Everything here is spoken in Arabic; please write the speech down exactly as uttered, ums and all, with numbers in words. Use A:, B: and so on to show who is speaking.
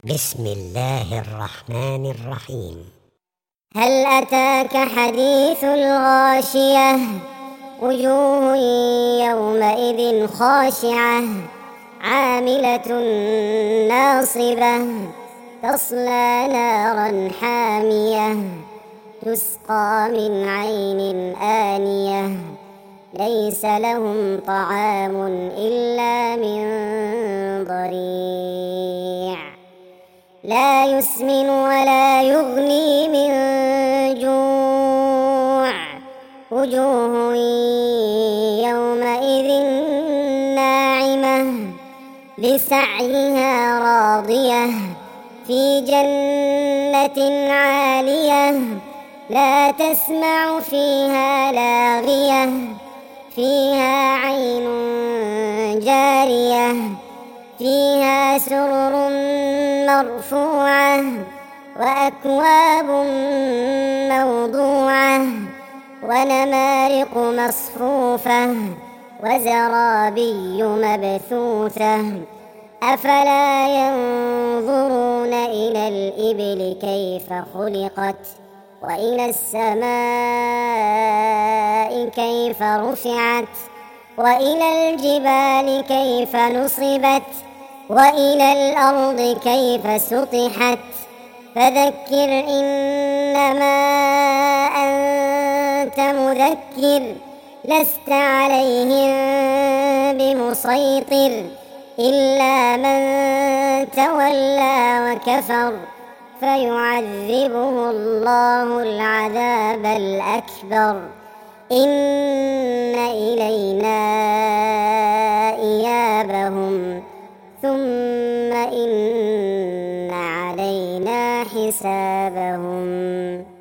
A: بسم الله الرحمن الرحيم.
B: هل أتاك حديث الغاشية؟ وجوه يومئذ خاشعة عاملة ناصبة تصلى نارا حامية تسقى من عين آنية ليس لهم طعام إلا من ضريع لا يسمن ولا يغني من جوع وجوه يومئذ ناعمة لسعيها راضية في جنة عالية لا تسمع فيها لاغية فيها عين جارية فيها سرر مرفوعة وأكواب موضوعة ونمارق مصفوفة وزرابي مبثوثة أفلا ينظرون إلى الإبل كيف خلقت وإلى السماء كيف رفعت وإلى الجبال كيف نصبت وإلى الأرض كيف سطحت فذكر إنما أنت مذكر لست عليهم بمسيطر إلا من تولى وكفر فيعذبه الله العذاب الأكبر إن إلينا إيابهم ثم إن علينا حسابهم.